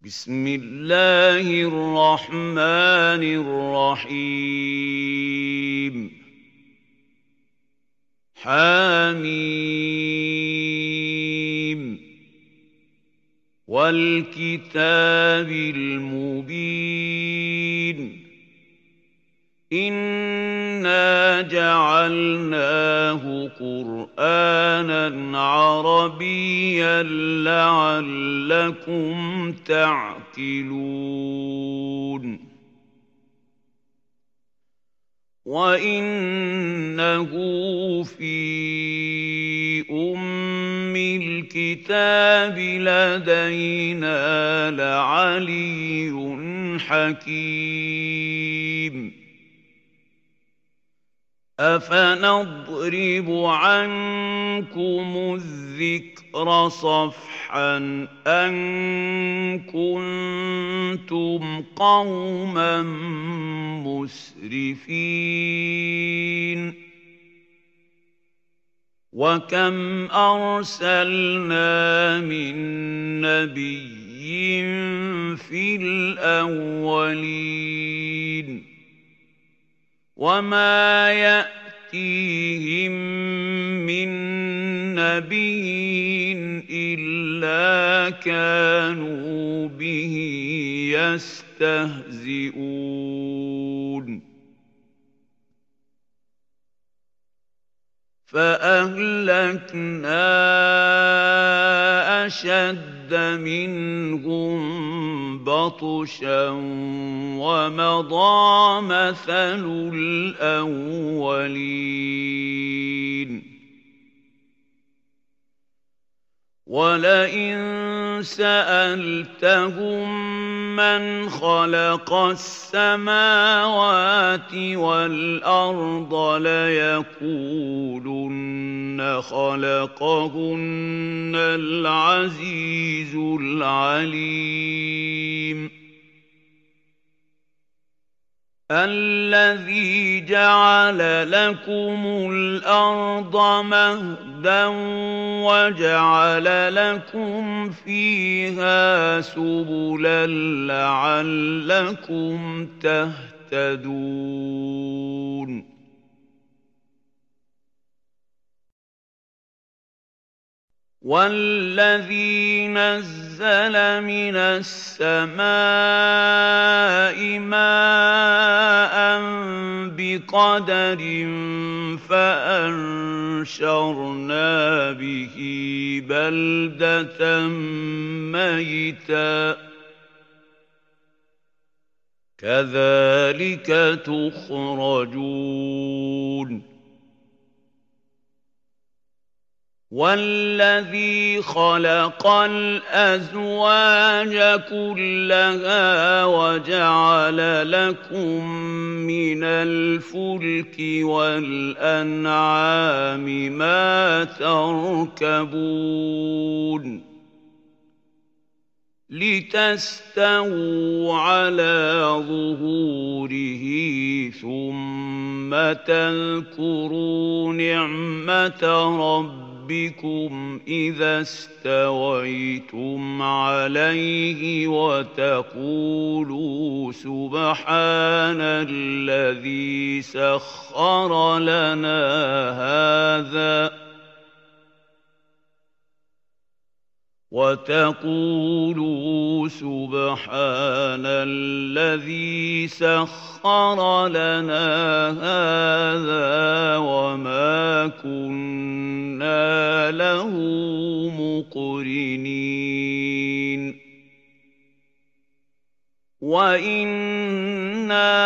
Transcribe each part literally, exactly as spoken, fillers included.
بسم الله الرحمن الرحيم حميم والكتاب المبين إنا جعلناه قرآنا عربيا لعلكم تعقلون وإنه في أم الكتاب لدينا لعلي حكيم أفنضرب عنكم الذكر صفحا أن كنتم قوما مسرفين وكم أرسلنا من نبي في الأولين وما يأتيهم من نبي إلا كانوا به يستهزئون فأهلكنا أشد منهم بطشا ومضى مثل الأولين ولئن سألتهم من خلق السماوات والأرض ليقولن خلقهن العزيز العليم الذي جعل لكم الأرض مهدا وجعل لكم فيها سبلا لعلكم تهتدون والذي نزل من السماء ماء بقدر فأنشرنا به بلدة ميتا كذلك تخرجون والذي خلق الأزواج كلها وجعل لكم من الفلك والأنعام ما تركبون لتستووا على ظهوره ثم تذكروا نعمة ربكم ربكم إذا استويتم عليه وتقولوا سبحان الذي سخر لنا هذا وتقولوا سبحان الذي سخر لنا هذا وما كنا له مقرنين وإنا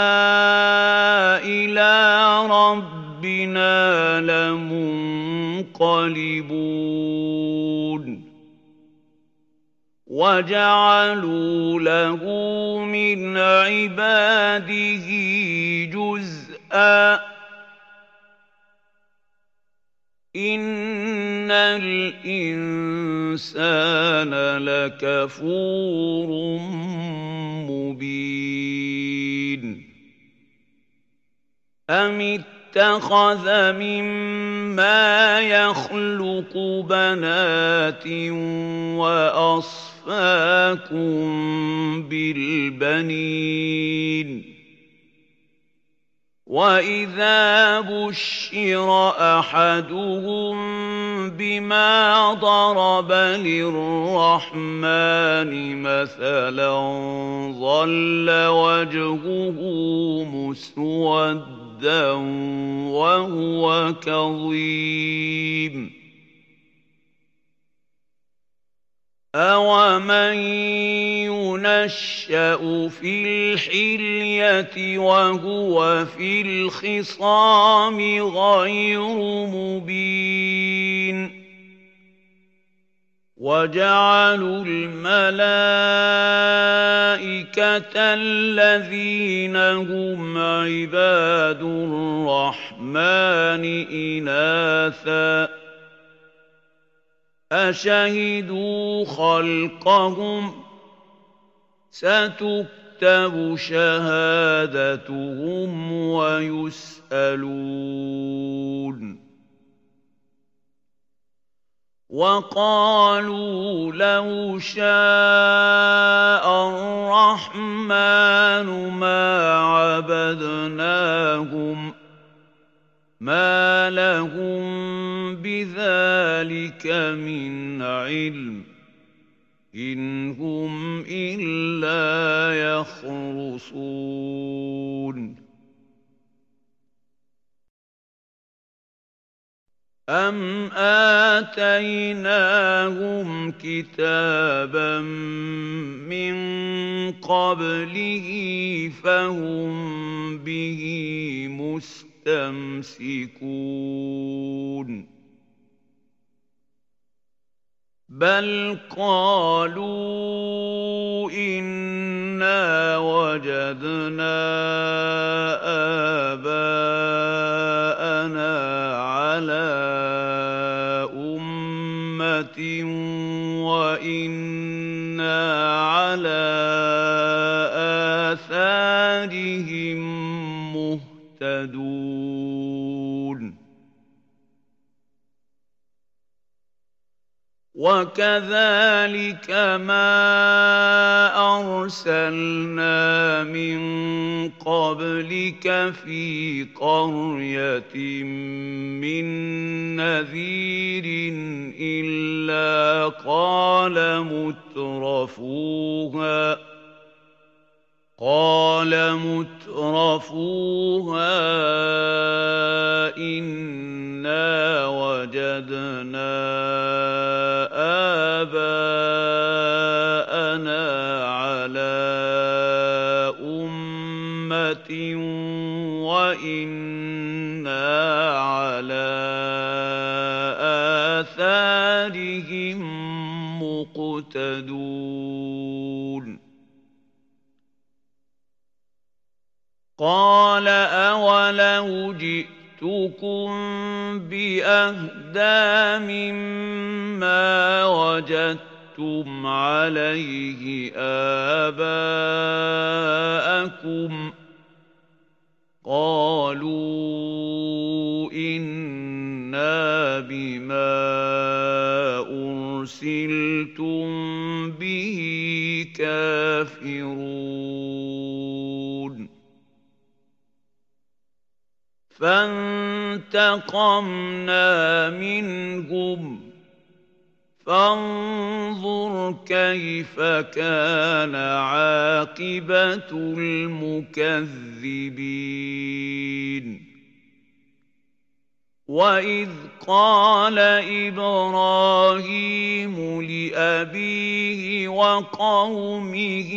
إلى ربنا لمنقلبون وجعلوا له من عباده جزءا إن الإنسان لكفور مبين أم اتخذ مما يخلق بنات وأصفاكم بالبنين وإذا بشر أحدهم بما ضرب للرحمن مثلا ظل وجهه مسودا وهو كظيم أَوَمَن يُنَشَّأُ فِي الْحِلْيَةِ وَهُوَ فِي الْخِصَامِ غَيْرُ مُبِينٍ وَجَعَلُوا الْمَلَائِكَةَ الَّذِينَ هُمْ عِبَادُ الرَّحْمَنِ إِنَاثًا أَشَهِدُوا خَلْقَهُمْ سَتُكْتَبُ شَهَادَتُهُمْ وَيُسْأَلُونَ وَقَالُوا لَوْ شَاءَ الرَّحْمَنُ مَا عَبَدْنَاهُمْ مَا لَهُم بِذَلِكَ مِنْ عِلْمٍ إِنْ هُمْ إِلَّا يَخْرُصُونَ أَمْ آتَيْنَاهُمْ كِتَابًا مِّن قَبْلِهِ فَهُم بِهِ مُسْتَمْسِكُونَ بَلْ قَالُوا إِنَّا وَجَدْنَا آبَاءَنَا عَلَىٰ أُمَّةٍ وَإِنَّا عَلَىٰ آثَارِهِم مُهْتَدُونَ وَكَذَٰلِكَ مَا أَرْسَلْنَا مِن قَبْلِكَ فِي قَرْيَةٍ مِّن نَّذِيرٍ إِلَّا قَالَ مُتْرَفُوهَا قَالَ مُتْرَفُوهَا إِنَّا وَجَدْنَا آبَاءَنَا عَلَىٰ أُمَّةٍ وَإِنَّا عَلَىٰ آثَارِهِم مُّقْتَدُونَ قَالَ أَوَلَوْ جِئْتُكُم بِأَهْدَىٰ مِمَّا وَجَدتُّمْ عَلَيْهِ آبَاءَكُمْ ۖ قَالُوا إِنَّا بِمَا أُرْسِلْتُم بِهِ كَافِرُونَ فَانتَقَمْنَا مِنْهُمْ فَانظُرْ كَيْفَ كَانَ عَاقِبَةُ الْمُكَذِّبِينَ وَإِذْ قَالَ إِبْرَاهِيمُ لِأَبِيهِ وَقَوْمِهِ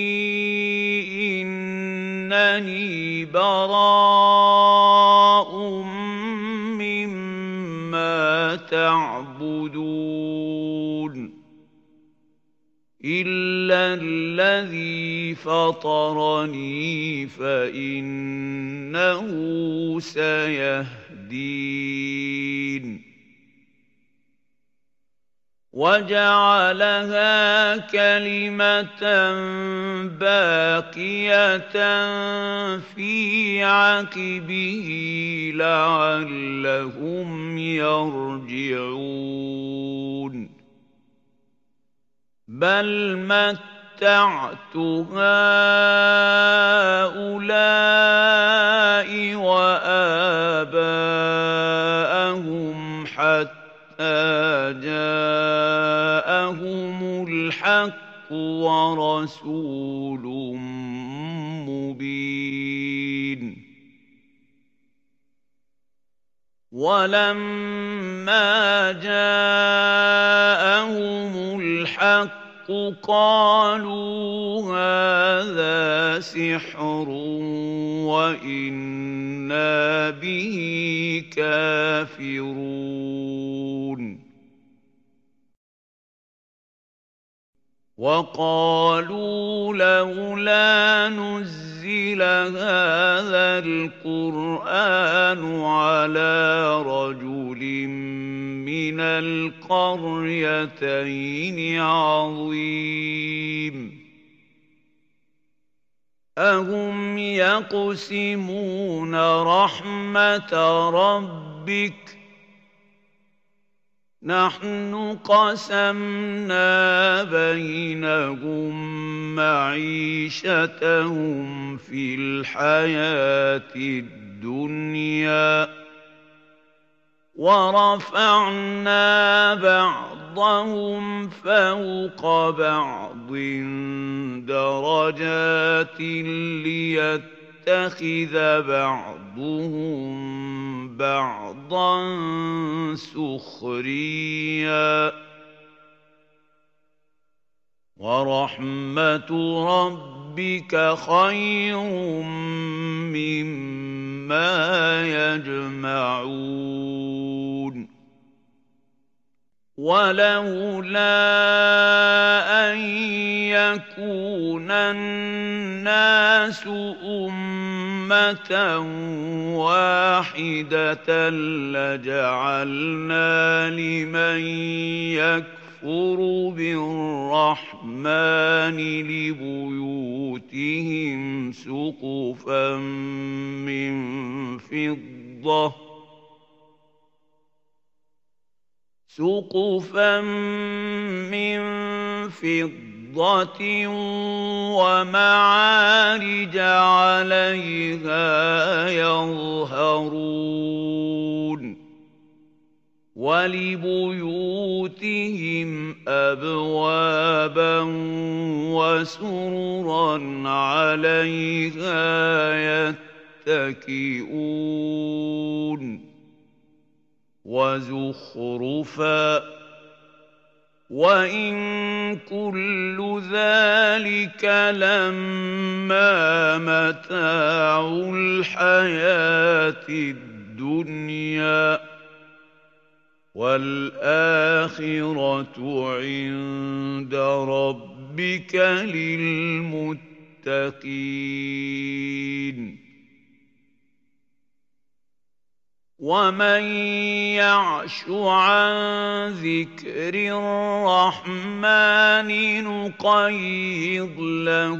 إِنَّنِي بَرَاءٌ مِّمَّا تَعْبُدُونَ إِلَّا الَّذِي فَطَرَنِي فَإِنَّهُ سَيَهْدِينِ وجعلها كلمة باقية في عقبه لعلهم يرجعون بل متعت هؤلاء وآباءهم حتى جاءهم الحق ورسول مبين ولما جاءهم الحق قالوا هذا سحر وإنا به كافرون وقالوا لولا نزل هذا القرآن على رجل من القريتين عظيم أهم يقسمون رحمة ربك نحن قسمنا بينهم معيشتهم في الحياة الدنيا ورفعنا بعضهم فوق بعض درجات ليتخذ بعضهم بعضا سخريا ورحمة ربك خير مما يجمعون ولولا أن يكون الناس أمة واحدة لجعلنا لمن يكفر بالرحمن لبيوتهم سقفا من فضة سقفا من فضة ومعارج عليها يظهرون ولبيوتهم أبوابا وسررا عليها يتكئون وزخرفا وإن كل ذلك لما متاع الحياة الدنيا والآخرة عند ربك للمتقين ومن يعش عن ذكر الرحمن نقيض له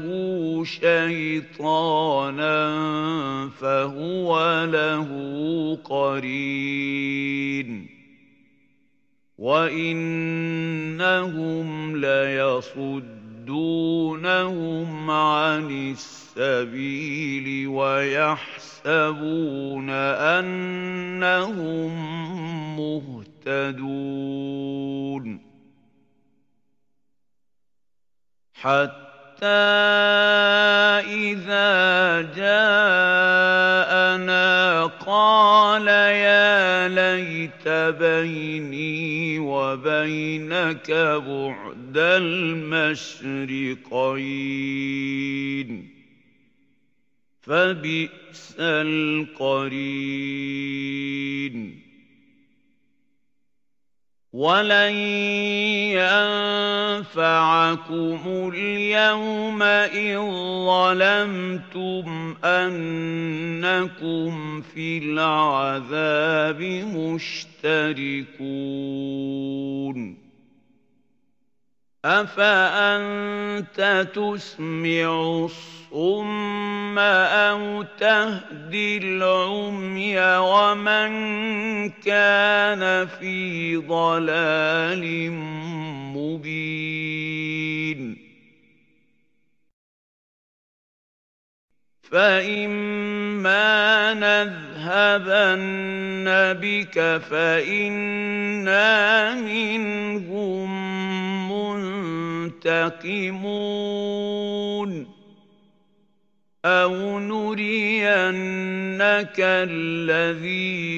شيطانا فهو له قرين وإنهم ليصدونهم عن السبيل ويحسبون أنهم مهتدون حتى إذا جاءنا قال يا ليت بيني وبينك بعد بعد المشرقين. فبئس القرين. ولن ينفعكم اليوم إذ ظلمتم أنكم في العذاب مشتركون أفأنت تسمع الصم أو تهدي العمي ومن كان في ضلال مبين فإما نذهبن بك فإنا منهم منتقمون أو نرينك الذي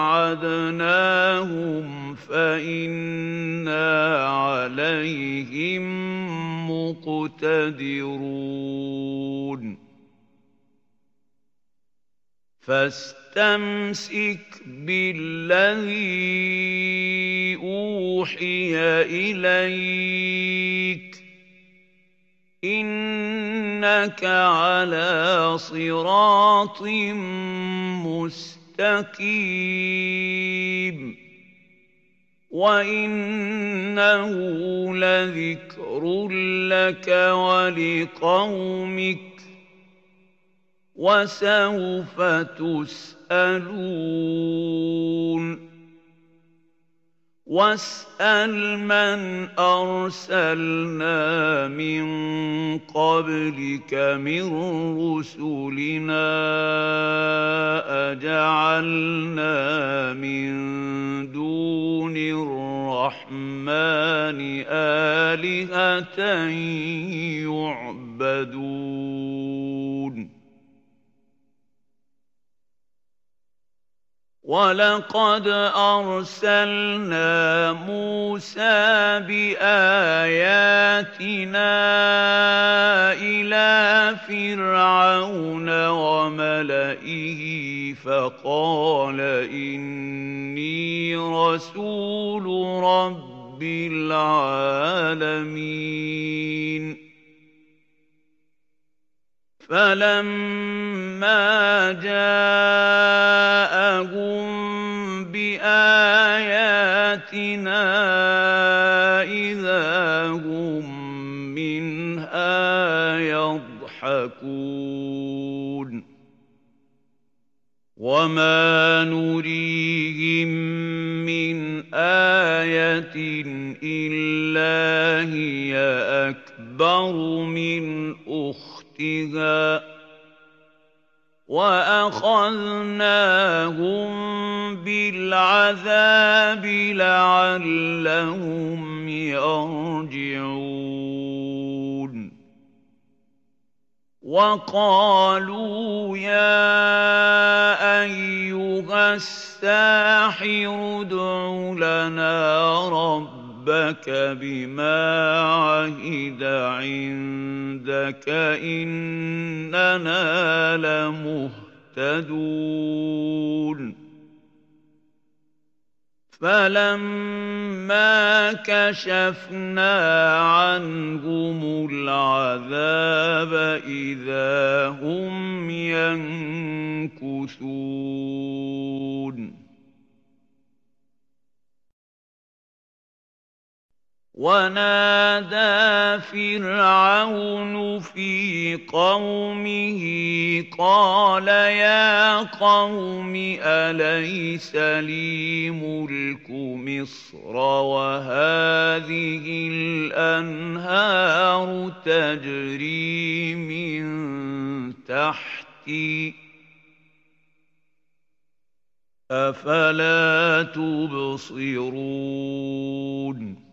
وعدناهم فإنا عليهم مقتدرون فاستمسك بالذي أوحي إليك إنك على صراط مستقيم وإنه لذكر لك ولقومك وسوف تسألون واسأل من أرسلنا من قبلك من رسلنا أجعلنا من دون الرحمن آلهة يعبدون وَلَقَدْ أَرْسَلْنَا مُوسَىٰ بِآيَاتِنَا إِلَىٰ فِرْعَوْنَ وَمَلَئِهِ فَقَالَ إِنِّي رَسُولُ رَبِّ الْعَالَمِينَ فَلَمَّا جَاءَهُم بِآيَاتِنَا إِذَا هُم مِّنْهَا يَضْحَكُونَ وَمَا نُرِيهِم مِّنْ آيَةٍ إِلَّا هِيَ أَكْبَرُ مِنْ أُخْتِهَا وَأَخَذْنَاهُم بِالْعَذَابِ لَعَلَّهُمْ يَرْجِعُونَ وَقَالُوا يَا أَيُّهَ السَّاحِرُ ادْعُ لَنَا رَبَّكَ ربك بما عهد عندك إننا لمهتدون فلما كشفنا عنهم العذاب إذا هم ينكثون ونادى فرعون في قومه قال يا قوم أليس لي ملك مصر وهذه الأنهار تجري من تحتي أفلا تبصرون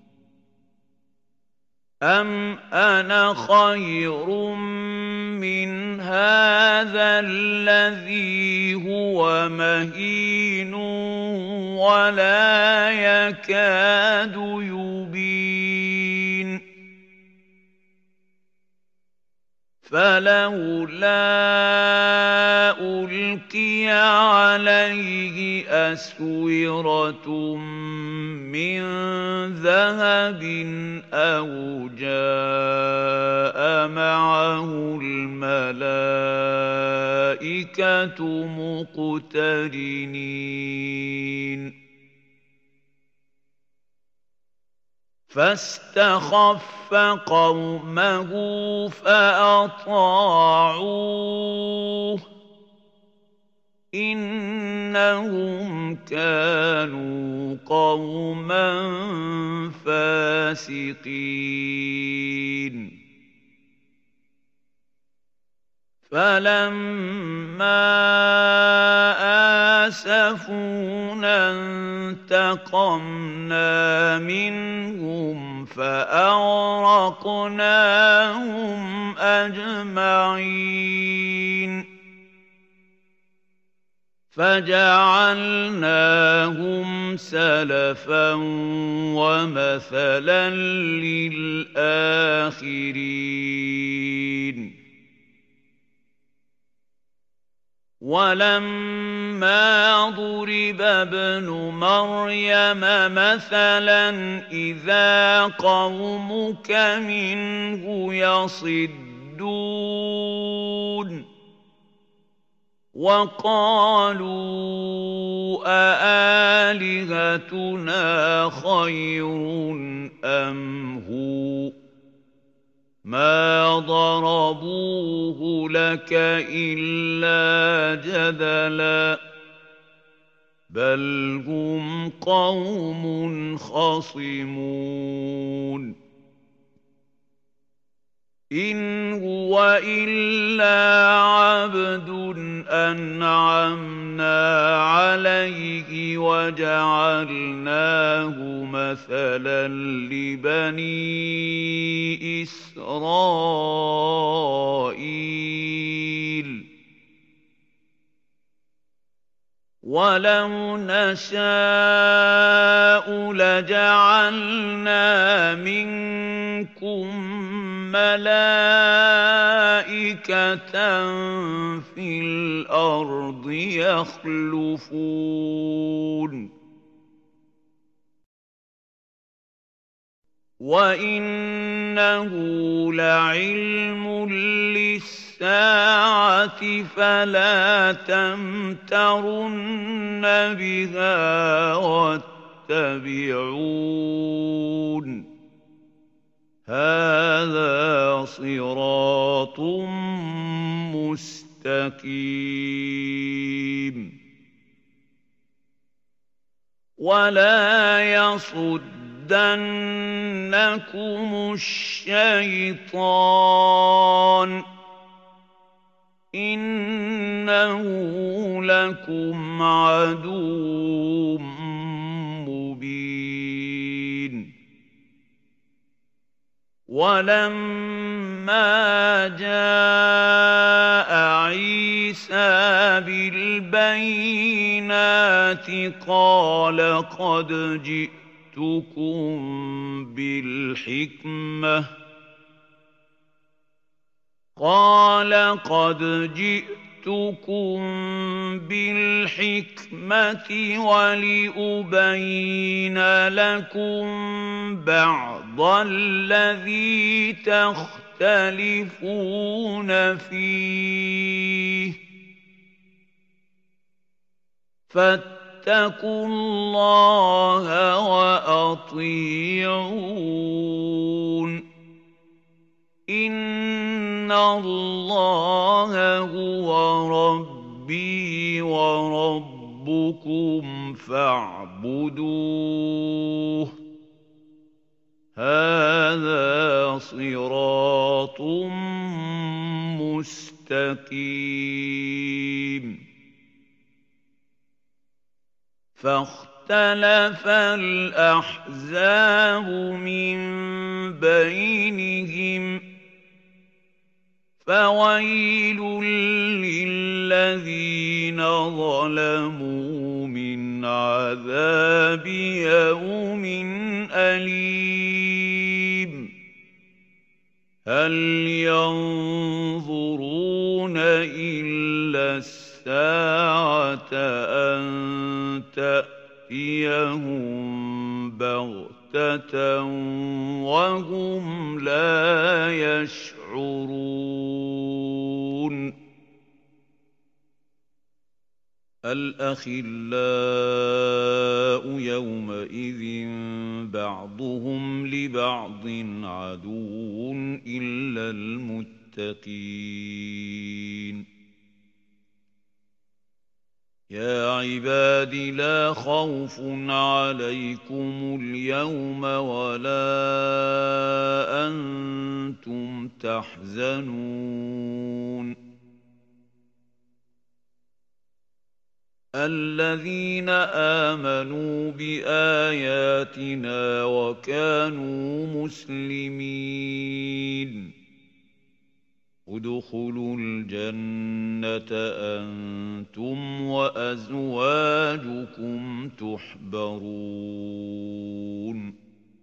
أَمْ أَنَا خَيْرٌ مِّنْ هَٰذَا الَّذِي هُوَ مَهِينٌ وَلَا يَكَادُ يُبِينُ فَلَوْلَا أُلْقِيَ عَلَيْهِ أَسْوِرَةٌ مِّن ذَهَبٍ أَوْ جَاءَ مَعَهُ الْمَلَائِكَةُ مُقْتَرِنِينَ. فاستخف قومه فأطاعوه إنهم كانوا قوما فاسقين فلما آسفونا انتقمنا منهم فأغرقناهم أجمعين فجعلناهم سلفا ومثلا للآخرين ولما ضرب ابن مريم مثلا إذا قومك منه يصدون وقالوا أآلهتنا خير أم هو ما ضربوه لك إلا جدلا بل هم قوم خصمون إن هو إلا عبد أنعمنا عليه وجعلناه مثلا لبني إسرائيل ولو نشاء لجعلنا منكم ملائكة في الأرض يخلفون وإنه لعلم للساعة فلا تمترن بها واتبعون هذا صراط مستقيم ولا يصدنكم الشيطان إنه لكم عدو مبين ولما جاء عيسى بالبينات قال قد جئتكم بالحكمة قال قد جئتكم بالحكمة ولأبين لكم بعض الذي تختلفون فيه فاتقوا الله وأطيعون إن الله هو ربي وربكم فاعبدوه هذا صراط مستقيم فاختلف الأحزاب من بينهم فويل للذين ظلموا من عذاب يوم أليم هل ينظرون إلا الساعة أن تأتيهم بغتة وهم لا يشعرون الأخلاء يومئذ بعضهم لبعض عدو إلا المتقين يا عباد لا خوف عليكم اليوم ولا أنتم تحزنون الذين آمنوا بآياتنا وكانوا مسلمين ادخلوا الجنة أنتم وأزواجكم تحبرون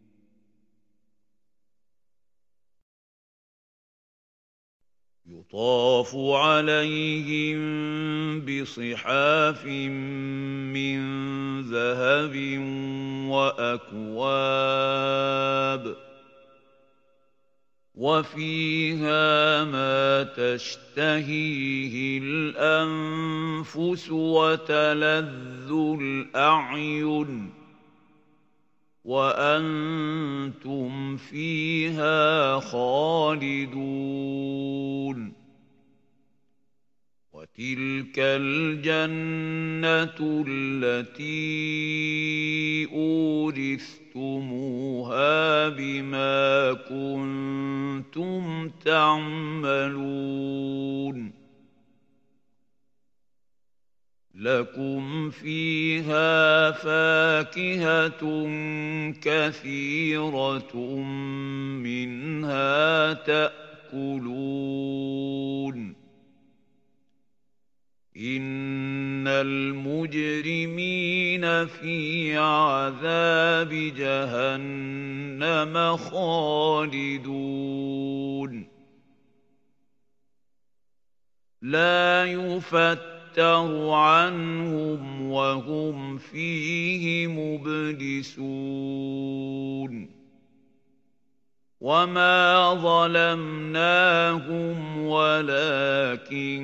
يطاف عليهم بصحاف من ذهب وأكواب وفيها ما تشتهيه الأنفس وتلذ الأعين وأنتم فيها خالدون وتلك الجنة التي أورثتموها بما كنتم تعملون لكم فيها فاكهة كثيرة منها تأكلون إن المجرمين في عذاب جهنم خالدون لا يفتر عنهم وهم فيه مبلسون وما ظلمناهم ولكن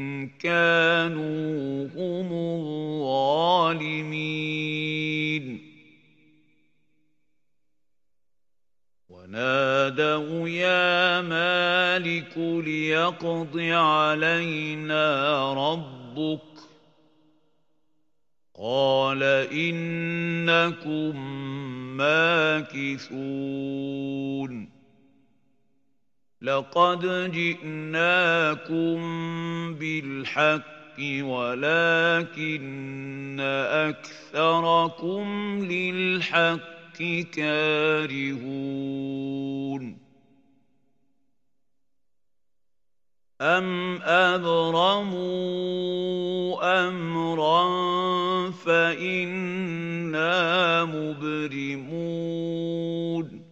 كانوا هم الظالمين ونادوا يا مالك ليقض علينا ربك قال إنكم ماكثون لقد جئناكم بالحق ولكن أكثركم للحق كارهون أم أبرموا أمرا فإنا مبرمون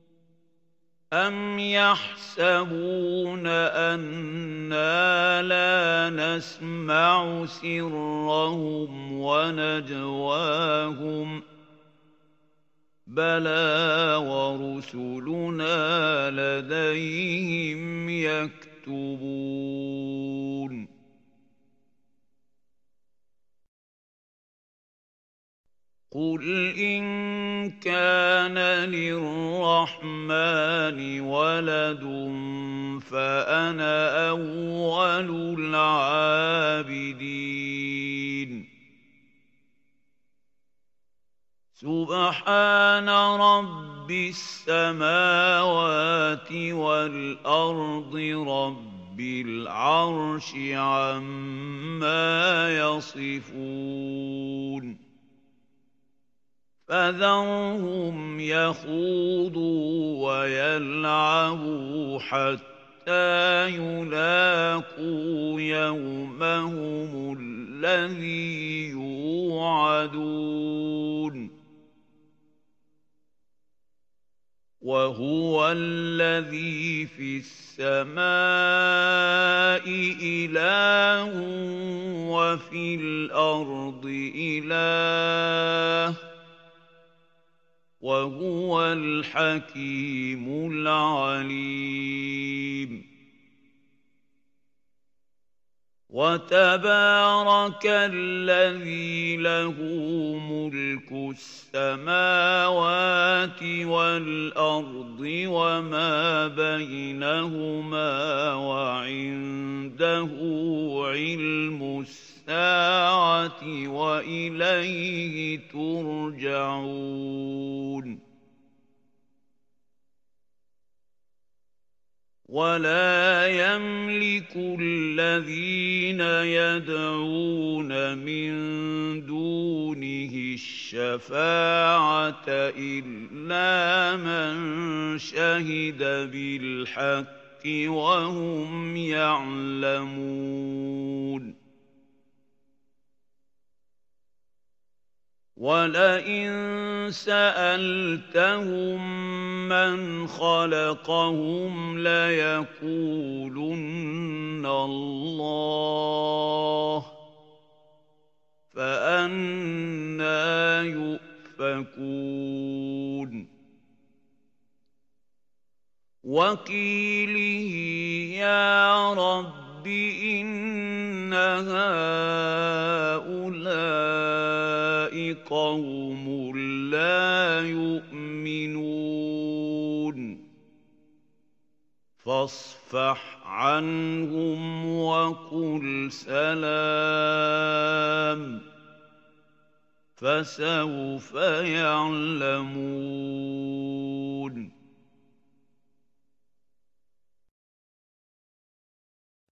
أم يحسبون أنا لا نسمع سرهم ونجواهم بلى ورسلنا لديهم يكتبون قل إن كان للرحمن ولد فأنا أول العابدين سبحان رب السماوات والأرض رب العرش عما يصفون فذرهم يخوضوا ويلعبوا حتى يلاقوا يومهم الذي يوعدون وهو الذي في السماء إله وفي الأرض إله وهو الحكيم العليم وتبارك الذي له ملك السماوات والأرض وما بينهما وعنده علم الساعة وإليه ترجعون ولا يملك الذين يدعون من دونه الشفاعة إلا من شهد بالحق وهم يعلمون وَلَئِن سَأَلْتَهُم مَّنْ خَلَقَهُمْ لَيَقُولُنَّ اللَّهُ فَأَنَّىٰ يُؤْفَكُونَ وَقِيلِهِ يَا رَبِّ إِنَّ هَٰؤُلَاءِ قَوْمٌ لَّا يُؤْمِنُونَ فَاصْفَحْ عَنْهُمْ وَقُلْ سَلَامٌ فَسَوْفَ يَعْلَمُونَ